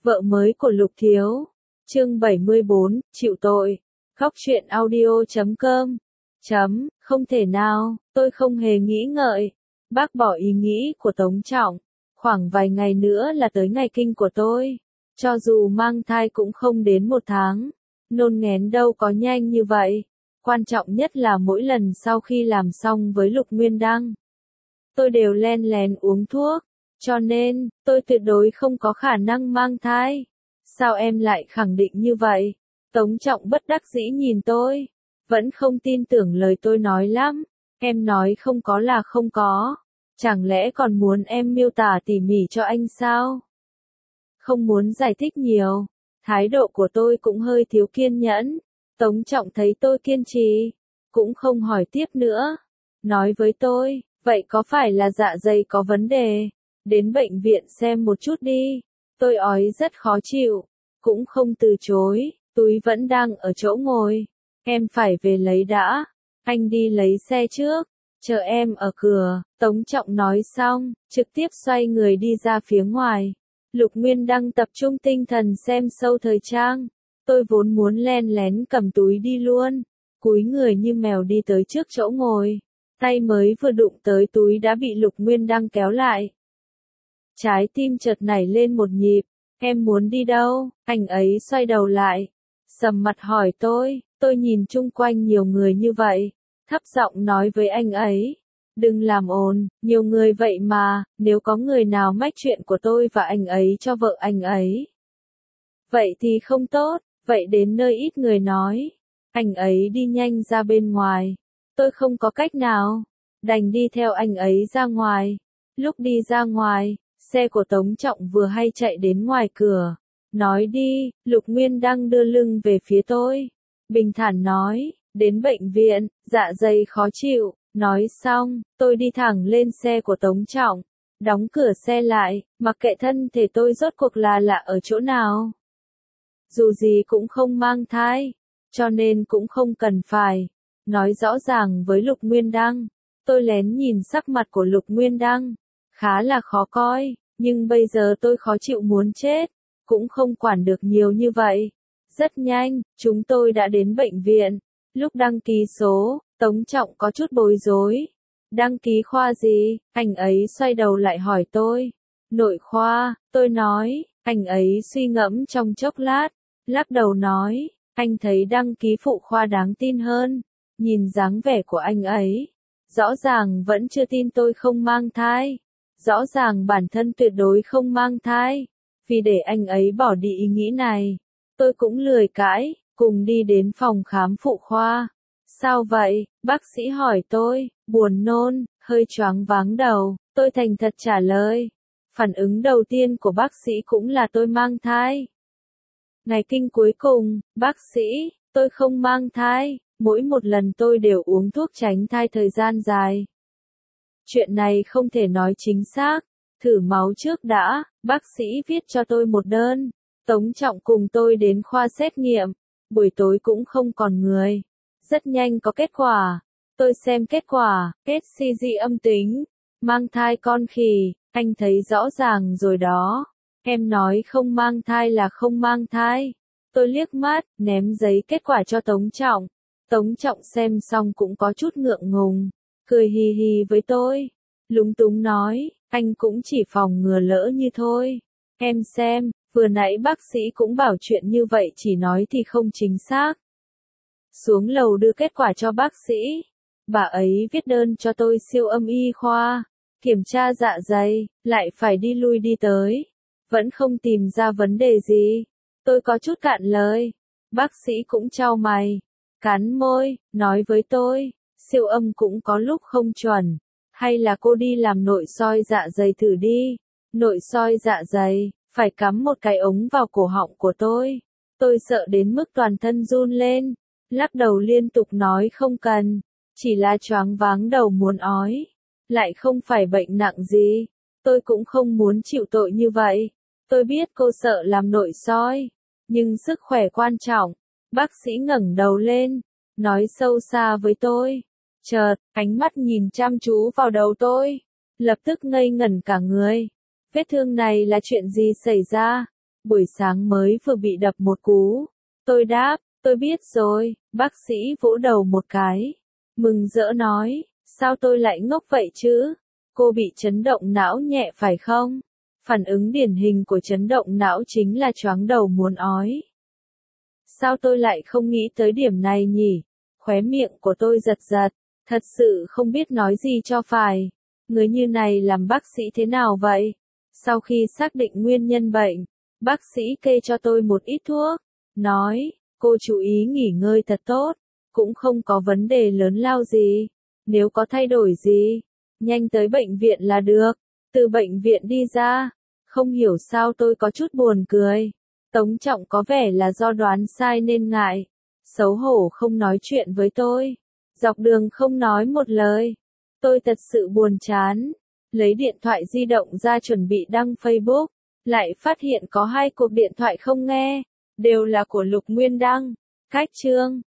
Vợ mới của Lục Thiếu. Chương 74, chịu tội. Khóc chuyện audio.com. Không thể nào, tôi không hề nghĩ ngợi. Bác bỏ ý nghĩ của Tống Trọng. Khoảng vài ngày nữa là tới ngày kinh của tôi. Cho dù mang thai cũng không đến 1 tháng. Nôn nghén đâu có nhanh như vậy. Quan trọng nhất là mỗi lần sau khi làm xong với Lục Nguyên Đăng, tôi đều len lén uống thuốc. Cho nên, tôi tuyệt đối không có khả năng mang thai. Sao em lại khẳng định như vậy? Tống Trọng bất đắc dĩ nhìn tôi. Vẫn không tin tưởng lời tôi nói lắm. Em nói không có là không có. Chẳng lẽ còn muốn em miêu tả tỉ mỉ cho anh sao? Không muốn giải thích nhiều. Thái độ của tôi cũng hơi thiếu kiên nhẫn. Tống Trọng thấy tôi kiên trì, cũng không hỏi tiếp nữa. Nói với tôi, vậy có phải là dạ dày có vấn đề? Đến bệnh viện xem một chút đi. Tôi ói rất khó chịu, cũng không từ chối, túi vẫn đang ở chỗ ngồi. Em phải về lấy đã, anh đi lấy xe trước, chờ em ở cửa. Tống Trọng nói xong, trực tiếp xoay người đi ra phía ngoài. Lục Nguyên Đăng tập trung tinh thần xem show thời trang. Tôi vốn muốn len lén cầm túi đi luôn, cúi người như mèo đi tới trước chỗ ngồi. Tay mới vừa đụng tới túi đã bị Lục Nguyên Đăng kéo lại. Trái tim chợt nảy lên một nhịp. Em muốn đi đâu? Anh ấy xoay đầu lại, sầm mặt hỏi tôi nhìn chung quanh nhiều người như vậy, thấp giọng nói với anh ấy. Đừng làm ồn, nhiều người vậy mà, nếu có người nào mách chuyện của tôi và anh ấy cho vợ anh ấy, vậy thì không tốt, vậy đến nơi ít người nói. Anh ấy đi nhanh ra bên ngoài. Tôi không có cách nào, đành đi theo anh ấy ra ngoài. Lúc đi ra ngoài, xe của Tống Trọng vừa hay chạy đến ngoài cửa. Nói đi, Lục Nguyên Đăng đưa lưng về phía tôi. Bình thản nói, đến bệnh viện, dạ dày khó chịu. Nói xong, tôi đi thẳng lên xe của Tống Trọng. Đóng cửa xe lại, mặc kệ thân thể tôi rốt cuộc là lạ ở chỗ nào. Dù gì cũng không mang thai, cho nên cũng không cần phải nói rõ ràng với Lục Nguyên Đăng. Tôi lén nhìn sắc mặt của Lục Nguyên Đăng, khá là khó coi, nhưng bây giờ tôi khó chịu muốn chết, cũng không quản được nhiều như vậy. Rất nhanh, chúng tôi đã đến bệnh viện. Lúc đăng ký số, Tống Trọng có chút bối rối. Đăng ký khoa gì? Anh ấy xoay đầu lại hỏi tôi. Nội khoa, tôi nói. Anh ấy suy ngẫm trong chốc lát, lắc đầu nói, anh thấy đăng ký phụ khoa đáng tin hơn. Nhìn dáng vẻ của anh ấy, rõ ràng vẫn chưa tin tôi không mang thai. Rõ ràng bản thân tuyệt đối không mang thai. Vì để anh ấy bỏ đi ý nghĩ này, tôi cũng lười cãi, cùng đi đến phòng khám phụ khoa. Sao vậy? Bác sĩ hỏi tôi, buồn nôn, hơi choáng váng đầu. Tôi thành thật trả lời. Phản ứng đầu tiên của bác sĩ cũng là tôi mang thai. Ngày kinh cuối cùng, bác sĩ, tôi không mang thai. Mỗi một lần tôi đều uống thuốc tránh thai thời gian dài. Chuyện này không thể nói chính xác. Thử máu trước đã, bác sĩ viết cho tôi một đơn. Tống Trọng cùng tôi đến khoa xét nghiệm. Buổi tối cũng không còn người. Rất nhanh có kết quả. Tôi xem kết quả, HCG âm tính. Mang thai con khỉ, anh thấy rõ ràng rồi đó. Em nói không mang thai là không mang thai. Tôi liếc mắt, ném giấy kết quả cho Tống Trọng. Tống Trọng xem xong cũng có chút ngượng ngùng, cười hì hì với tôi. Lúng túng nói, anh cũng chỉ phòng ngừa lỡ như thôi. Em xem, vừa nãy bác sĩ cũng bảo chuyện như vậy chỉ nói thì không chính xác. Xuống lầu đưa kết quả cho bác sĩ. Bà ấy viết đơn cho tôi siêu âm y khoa, kiểm tra dạ dày, lại phải đi lui đi tới. Vẫn không tìm ra vấn đề gì. Tôi có chút cạn lời. Bác sĩ cũng chau mày, cắn môi, nói với tôi, siêu âm cũng có lúc không chuẩn. Hay là cô đi làm nội soi dạ dày thử đi. Nội soi dạ dày, phải cắm một cái ống vào cổ họng của tôi. Tôi sợ đến mức toàn thân run lên, lắc đầu liên tục nói không cần. Chỉ là choáng váng đầu muốn ói. Lại không phải bệnh nặng gì. Tôi cũng không muốn chịu tội như vậy. Tôi biết cô sợ làm nội soi, nhưng sức khỏe quan trọng. Bác sĩ ngẩng đầu lên, nói sâu xa với tôi. Chợt, ánh mắt nhìn chăm chú vào đầu tôi. Lập tức ngây ngẩn cả người. Vết thương này là chuyện gì xảy ra? buổi sáng mới vừa bị đập một cú. Tôi đáp, tôi biết rồi, bác sĩ vỗ đầu một cái. Mừng rỡ nói, sao tôi lại ngốc vậy chứ? Cô bị chấn động não nhẹ phải không? Phản ứng điển hình của chấn động não chính là choáng đầu muốn ói. Sao tôi lại không nghĩ tới điểm này nhỉ? Khóe miệng của tôi giật giật, thật sự không biết nói gì cho phải. Người như này làm bác sĩ thế nào vậy? Sau khi xác định nguyên nhân bệnh, bác sĩ kê cho tôi một ít thuốc, nói, cô chú ý nghỉ ngơi thật tốt, cũng không có vấn đề lớn lao gì. Nếu có thay đổi gì, nhanh tới bệnh viện là được. Từ bệnh viện đi ra, không hiểu sao tôi có chút buồn cười. Tống Trọng có vẻ là do đoán sai nên ngại, xấu hổ không nói chuyện với tôi. Dọc đường không nói một lời. Tôi thật sự buồn chán. Lấy điện thoại di động ra chuẩn bị đăng Facebook, lại phát hiện có 2 cuộc điện thoại không nghe, đều là của Lục Nguyên Đăng. Cách chương